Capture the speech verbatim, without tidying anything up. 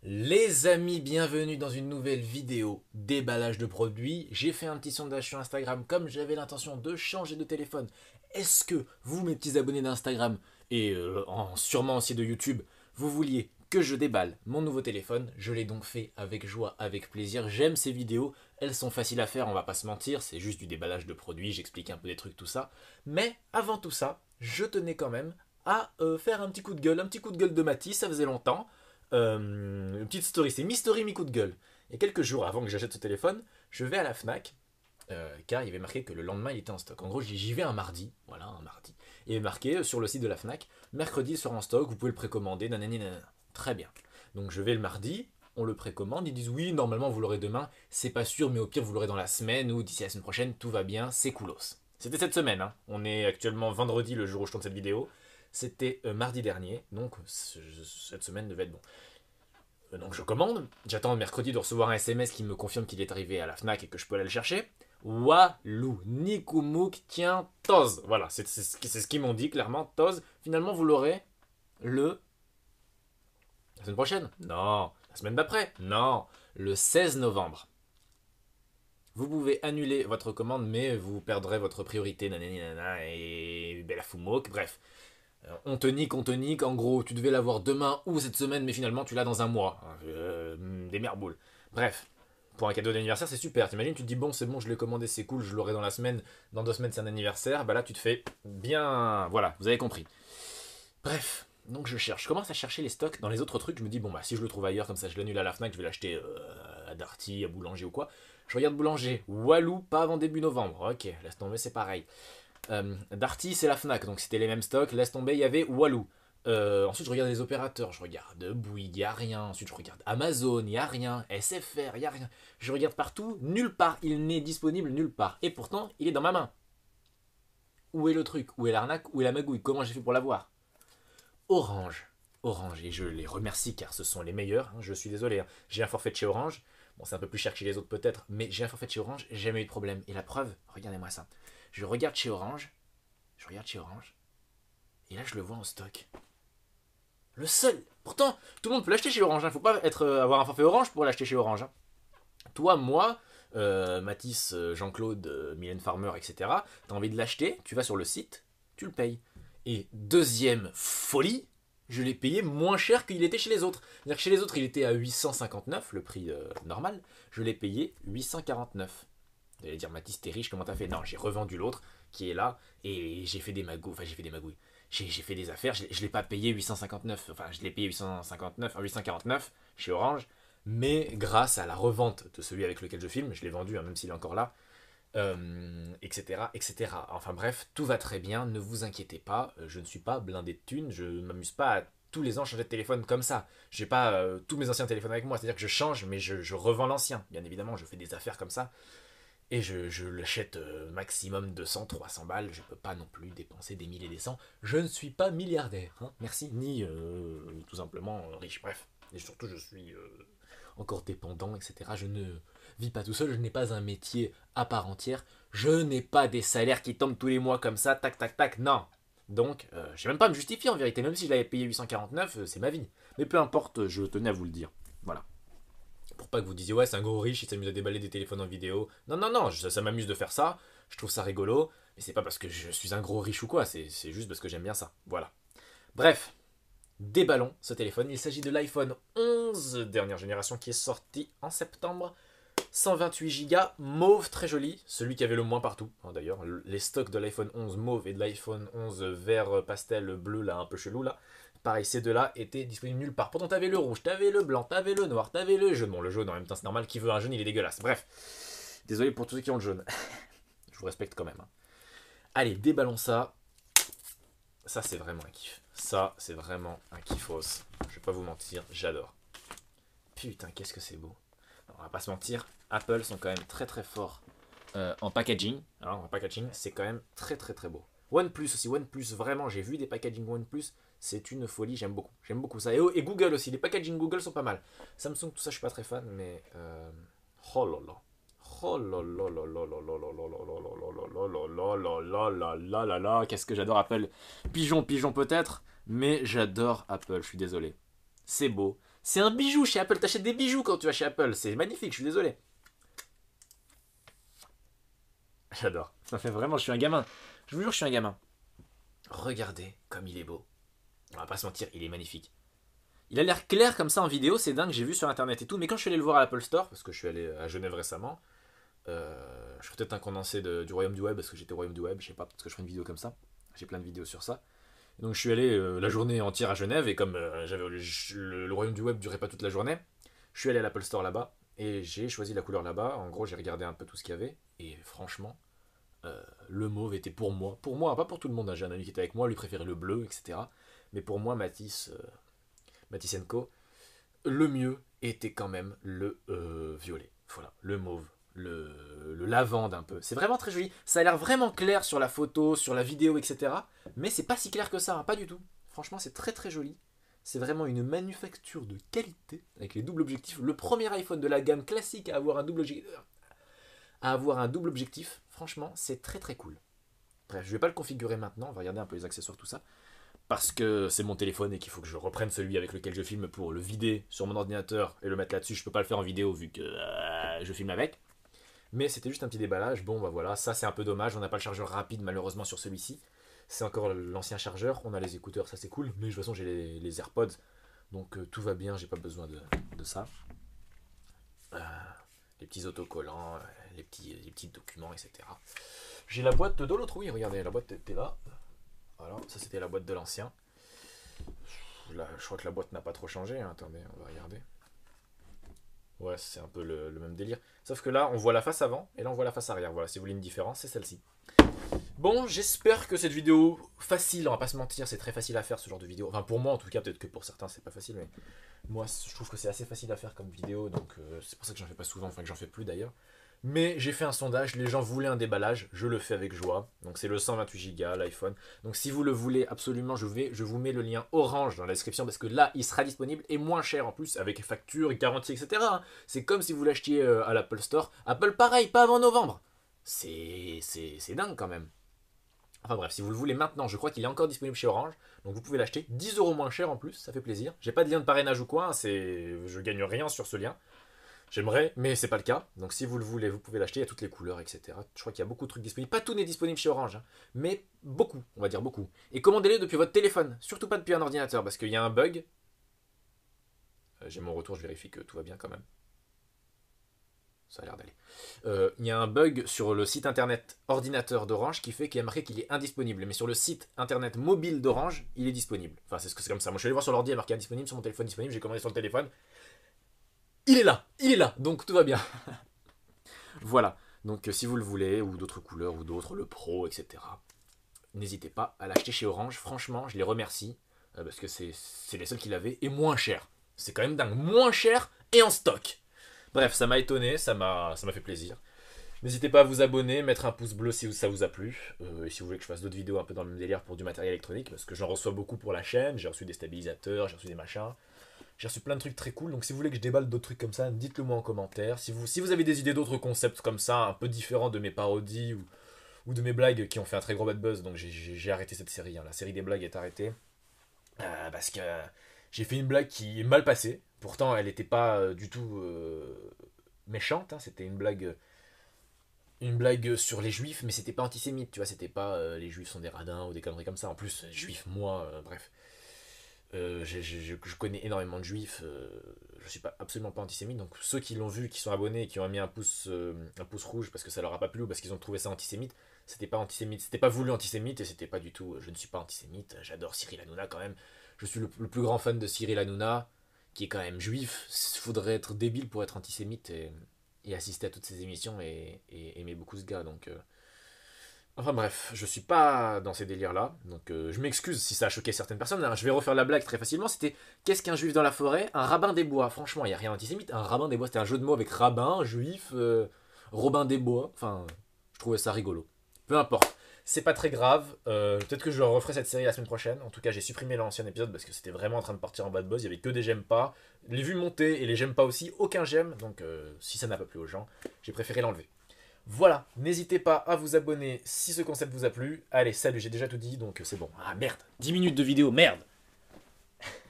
Les amis, bienvenue dans une nouvelle vidéo déballage de produits. J'ai fait un petit sondage sur Instagram comme j'avais l'intention de changer de téléphone. Est-ce que vous, mes petits abonnés d'Instagram et euh, en- sûrement aussi de YouTube, vous vouliez que je déballe mon nouveau téléphone? Je l'ai donc fait avec joie, avec plaisir. J'aime ces vidéos, elles sont faciles à faire, on va pas se mentir, c'est juste du déballage de produits, j'explique un peu des trucs, tout ça. Mais avant tout ça, je tenais quand même à euh, faire un petit coup de gueule, un petit coup de gueule de Mathis, ça faisait longtemps. Euh, une petite story, c'est mi-story, mi-coup de gueule. Et quelques jours avant que j'achète ce téléphone, je vais à la Fnac, euh, car il y avait marqué que le lendemain il était en stock. En gros, j'y j'y vais un mardi, voilà, un mardi. Il y avait marqué euh, sur le site de la Fnac, mercredi il sera en stock, vous pouvez le précommander, nanani nanana. Très bien. Donc je vais le mardi, on le précommande, ils disent oui, normalement vous l'aurez demain, c'est pas sûr, mais au pire vous l'aurez dans la semaine ou d'ici la semaine prochaine, tout va bien, c'est coolos. C'était cette semaine, hein. On est actuellement vendredi, le jour où je tourne cette vidéo. C'était euh, mardi dernier, donc ce- cette semaine devait être bon. Euh, Donc je commande, j'attends mercredi de recevoir un S M S qui me confirme qu'il est arrivé à la Fnac et que je peux aller le chercher. Walou, Nikoumuk, tiens, Toz. Voilà, c'est c'est ce qui- c'est ce qu'ils m'ont dit clairement, Toz. Finalement, vous l'aurez le... La semaine prochaine? Non. La semaine d'après? Non. Le seize novembre. Vous pouvez annuler votre commande, mais vous perdrez votre priorité, nanani nanana, et Bella Foumouk, bref. Euh, on te nique, on te nique, en gros, tu devais l'avoir demain ou cette semaine, mais finalement tu l'as dans un mois. Euh, des merboules. Bref, pour un cadeau d'anniversaire, c'est super. T'imagines, tu te dis, bon, c'est bon, je l'ai commandé, c'est cool, je l'aurai dans la semaine, dans deux semaines c'est un anniversaire. Bah là, tu te fais bien. Voilà, vous avez compris. Bref, donc je cherche. Je commence à chercher les stocks dans les autres trucs. Je me dis, bon, bah si je le trouve ailleurs, comme ça je l'annule à la Fnac, je vais l'acheter euh, à Darty, à Boulanger ou quoi. Je regarde Boulanger. Walou, pas avant début novembre. Ok, laisse tomber, c'est pareil. Euh, Darty, c'est la Fnac, donc c'était les mêmes stocks. Laisse tomber, il y avait Walou. Euh, ensuite, je regarde les opérateurs. Je regarde Bouygues, il n'y a rien. Ensuite, je regarde Amazon, il n'y a rien. S F R, il n'y a rien. Je regarde partout, nulle part. Il n'est disponible nulle part. Et pourtant, il est dans ma main. Où est le truc? Où est l'arnaque? Où est la magouille? Comment j'ai fait pour l'avoir? Orange. Orange. Et je les remercie car ce sont les meilleurs. Hein, je suis désolé. Hein. J'ai un forfait de chez Orange. Bon, c'est un peu plus cher que chez les autres peut-être. Mais j'ai un forfait de chez Orange. J'ai jamais eu de problème. Et la preuve, regardez-moi ça. Je regarde chez Orange. Je regarde chez Orange. Et là, je le vois en stock. Le seul. Pourtant, tout le monde peut l'acheter chez Orange. Il ne faut pas être, euh, avoir un forfait Orange pour l'acheter chez Orange. Hein. Toi, moi, euh, Mathis, euh, Jean-Claude, euh, Mylène Farmer, et cetera. T'as envie de l'acheter, tu vas sur le site, tu le payes. Et deuxième folie, je l'ai payé moins cher qu'il était chez les autres. C'est-à-dire que chez les autres, il était à huit cent cinquante-neuf, le prix euh, normal. Je l'ai payé huit cent quarante-neuf. Vous allez dire, Mathis, t'es riche, comment t'as fait? Non, j'ai revendu l'autre qui est là et j'ai fait des magouilles. Enfin, j'ai fait des magouilles. J'ai j'ai fait des affaires, je ne l'ai pas payé huit cent cinquante-neuf. Enfin, je l'ai payé huit cent cinquante-neuf, huit cent quarante-neuf chez Orange. Mais grâce à la revente de celui avec lequel je filme, je l'ai vendu, hein, même s'il est encore là, euh, et cetera, et cetera. Enfin bref, tout va très bien, ne vous inquiétez pas, euh, je ne suis pas blindé de thunes, je ne m'amuse pas à tous les ans changer de téléphone comme ça. J'ai pas euh, tous mes anciens téléphones avec moi, c'est-à-dire que je change, mais je, je revends l'ancien. Bien évidemment, je fais des affaires comme ça. Et je, je l'achète euh, maximum deux cents, trois cents balles. Je peux pas non plus dépenser des mille et des cents. Je ne suis pas milliardaire, hein, merci, ni euh, tout simplement euh, riche. Bref. Et surtout, je suis euh, encore dépendant, et cetera. Je ne vis pas tout seul. Je n'ai pas un métier à part entière. Je n'ai pas des salaires qui tombent tous les mois comme ça, tac, tac, tac. Non. Donc, euh, je n'ai même pas à me justifier en vérité. Même si je l'avais payé huit cent quarante-neuf, euh, c'est ma vie. Mais peu importe, je tenais à vous le dire. Voilà. Pour pas que vous disiez, ouais, c'est un gros riche, il s'amuse à déballer des téléphones en vidéo. Non, non, non, ça, ça m'amuse de faire ça. Je trouve ça rigolo. Mais c'est pas parce que je suis un gros riche ou quoi, c'est c'est juste parce que j'aime bien ça. Voilà. Bref, déballons ce téléphone. Il s'agit de l'iPhone onze, dernière génération, qui est sorti en septembre. cent vingt-huit gigas, mauve très joli, celui qui avait le moins partout. Hein, D'ailleurs, les stocks de l'iPhone onze mauve et de l'iPhone onze vert pastel bleu, là, un peu chelou, là. Pareil, ces deux-là étaient disponibles nulle part. Pourtant, t'avais le rouge, t'avais le blanc, t'avais le noir, t'avais le jaune. Bon, le jaune, en même temps, c'est normal. Qui veut un jaune, il est dégueulasse. Bref. Désolé pour tous ceux qui ont le jaune. Je vous respecte quand même. hein. Allez, déballons ça. Ça, c'est vraiment un kiff. Ça, c'est vraiment un kiffos. Je vais pas vous mentir, j'adore. Putain, qu'est-ce que c'est beau. Alors, on va pas se mentir, Apple sont quand même très très forts euh, en packaging. Alors, en packaging, c'est quand même très très très beau. OnePlus aussi, OnePlus, vraiment, j'ai vu des packaging OnePlus, c'est une folie, j'aime beaucoup. J'aime beaucoup ça. Et, oh, et Google aussi, les packaging Google sont pas mal. Samsung, tout ça, je suis pas très fan, mais. Euh... Oh là là. Oh là là là là là là là là là là là là là là là là là là, qu'est-ce que j'adore Apple. Pigeon, pigeon peut-être, mais j'adore Apple, je suis désolé. C'est beau, C'est un bijou chez Apple. T'achètes des bijoux quand tu vas chez Apple. C'est magnifique, je suis désolé. J'adore. Ça fait vraiment, je suis un gamin. Je vous jure, je suis un gamin. Regardez comme il est beau. On va pas se mentir, il est magnifique. Il a l'air clair comme ça en vidéo, c'est dingue, j'ai vu sur internet et tout. Mais quand je suis allé le voir à l'Apple Store, parce que je suis allé à Genève récemment, euh, je suis peut-être un condensé de, du royaume du web, parce que j'étais au royaume du web, je sais pas, parce que je ferai une vidéo comme ça. J'ai plein de vidéos sur ça. Donc je suis allé euh, la journée entière à Genève, et comme euh, j'avais le, le, le royaume du web durait pas toute la journée, je suis allé à l'Apple Store là-bas, et j'ai choisi la couleur là-bas. En gros, j'ai regardé un peu tout ce qu'il y avait, et franchement, euh, le mauve était pour moi. Pour moi, pas pour tout le monde, hein. J'ai un ami qui était avec moi, lui préférait le bleu, et cetera. Mais pour moi, Matisse, euh, Matisse and Co, le mieux était quand même le euh, violet. Voilà, le mauve, le, le lavande un peu. C'est vraiment très joli. Ça a l'air vraiment clair sur la photo, sur la vidéo, et cetera. Mais c'est pas si clair que ça, hein, pas du tout. Franchement, c'est très très joli. C'est vraiment une manufacture de qualité avec les doubles objectifs. Le premier iPhone de la gamme classique à avoir un double objectif. À avoir un double objectif, franchement, c'est très très cool. Bref, je vais pas le configurer maintenant. On va regarder un peu les accessoires, tout ça. Parce que c'est mon téléphone et qu'il faut que je reprenne celui avec lequel je filme pour le vider sur mon ordinateur et le mettre là-dessus. Je peux pas le faire en vidéo vu que euh, je filme avec. Mais c'était juste un petit déballage. Bon, bah voilà, ça c'est un peu dommage. On n'a pas le chargeur rapide malheureusement sur celui-ci. C'est encore l'ancien chargeur. On a les écouteurs, ça c'est cool. Mais de toute façon, j'ai les, les AirPods. Donc euh, tout va bien, j'ai pas besoin de, de ça. Euh, les petits autocollants, euh, les, petits, les petits documents, et cetera. J'ai la boîte de l'autre, oui, regardez, la boîte était là. Voilà, ça c'était la boîte de l'ancien. Là, je crois que la boîte n'a pas trop changé. Hein. Attendez, on va regarder. Ouais, c'est un peu le, le même délire. Sauf que là, on voit la face avant et là, on voit la face arrière. Voilà, si vous voulez une différence, c'est celle-ci. Bon, j'espère que cette vidéo facile, on va pas se mentir, c'est très facile à faire ce genre de vidéo. Enfin, pour moi en tout cas, peut-être que pour certains, c'est pas facile, mais moi, je trouve que c'est assez facile à faire comme vidéo, donc euh, c'est pour ça que j'en fais pas souvent, enfin que j'en fais plus d'ailleurs. Mais j'ai fait un sondage, les gens voulaient un déballage, je le fais avec joie. Donc c'est le cent vingt-huit giga, l'iPhone. Donc si vous le voulez absolument, je, vais, je vous mets le lien orange dans la description parce que là, il sera disponible et moins cher en plus, avec facture, garantie, et cetera. hein. C'est comme si vous l'achetiez euh, à l'Apple Store. Apple, pareil, pas avant novembre. C'est c'est dingue quand même. Enfin bref, si vous le voulez maintenant, je crois qu'il est encore disponible chez Orange. Donc vous pouvez l'acheter dix euros moins cher en plus, ça fait plaisir. J'ai pas de lien de parrainage ou quoi, hein, c'est je gagne rien sur ce lien. J'aimerais, mais c'est pas le cas. Donc si vous le voulez, vous pouvez l'acheter. Il y a toutes les couleurs, et cetera. Je crois qu'il y a beaucoup de trucs disponibles. Pas tout n'est disponible chez Orange, hein, mais beaucoup, on va dire beaucoup. Et commandez-les depuis votre téléphone, surtout pas depuis un ordinateur, parce qu'il y a un bug. Euh, J'ai mon retour, je vérifie que tout va bien quand même. Ça a l'air d'aller. Euh, Il y a un bug sur le site internet ordinateur d'Orange qui fait qu'il y a marqué qu'il est indisponible. Mais sur le site internet mobile d'Orange, il est disponible. Enfin, c'est comme ça. Moi, je suis allé voir sur l'ordi, il y a marqué indisponible, sur mon téléphone disponible. J'ai commandé sur le téléphone. Il est là, il est là, donc tout va bien. Voilà, donc euh, si vous le voulez, ou d'autres couleurs, ou d'autres, le Pro, et cetera. N'hésitez pas à l'acheter chez Orange, franchement, je les remercie, euh, parce que c'est les seuls qui l'avaient, et moins cher. C'est quand même dingue, moins cher et en stock. Bref, ça m'a étonné, ça m'a fait plaisir. N'hésitez pas à vous abonner, mettre un pouce bleu si ça vous a plu, euh, et si vous voulez que je fasse d'autres vidéos un peu dans le même délire pour du matériel électronique, parce que j'en reçois beaucoup pour la chaîne, j'ai reçu des stabilisateurs, j'ai reçu des machins. J'ai reçu plein de trucs très cool, donc si vous voulez que je déballe d'autres trucs comme ça, dites-le moi en commentaire. Si vous, si vous avez des idées d'autres concepts comme ça, un peu différents de mes parodies ou, ou de mes blagues qui ont fait un très gros bad buzz, donc j'ai arrêté cette série, hein. La série des blagues est arrêtée. Euh, parce que j'ai fait une blague qui est mal passée. Pourtant, elle n'était pas euh, du tout euh, méchante, hein. C'était une blague, une blague sur les juifs, mais c'était pas antisémite, tu vois. C'était pas euh, les juifs sont des radins ou des conneries comme ça. En plus, juif, moi, euh, bref. Euh, je, je, je connais énormément de juifs, euh, je suis pas, absolument pas antisémite, donc ceux qui l'ont vu, qui sont abonnés et qui ont mis un pouce, euh, un pouce rouge parce que ça leur a pas plu ou parce qu'ils ont trouvé ça antisémite, c'était pas antisémite, c'était pas voulu antisémite et c'était pas du tout, je ne suis pas antisémite, j'adore Cyril Hanouna quand même, je suis le, le plus grand fan de Cyril Hanouna, qui est quand même juif, faudrait être débile pour être antisémite et, et assister à toutes ces émissions et, et aimer beaucoup ce gars, donc... Euh, Enfin bref, je suis pas dans ces délires-là, donc euh, je m'excuse si ça a choqué certaines personnes. Hein. Je vais refaire la blague très facilement. C'était qu'est-ce qu'un juif dans la forêt? Un rabbin des bois. Franchement, il n'y a rien d'antisémite. Un rabbin des bois, c'était un jeu de mots avec rabbin, juif, euh, Robin des bois. Enfin, je trouvais ça rigolo. Peu importe. C'est pas très grave. Euh, Peut-être que je referai cette série la semaine prochaine. En tout cas, j'ai supprimé l'ancien épisode parce que c'était vraiment en train de partir en bad buzz. Il y avait que des j'aime pas. Les vues montaient et les j'aime pas aussi. Aucun j'aime. Donc, euh, si ça n'a pas plu aux gens, j'ai préféré l'enlever. Voilà, n'hésitez pas à vous abonner si ce concept vous a plu. Allez, salut, j'ai déjà tout dit, donc c'est bon. Ah merde, dix minutes de vidéo, merde.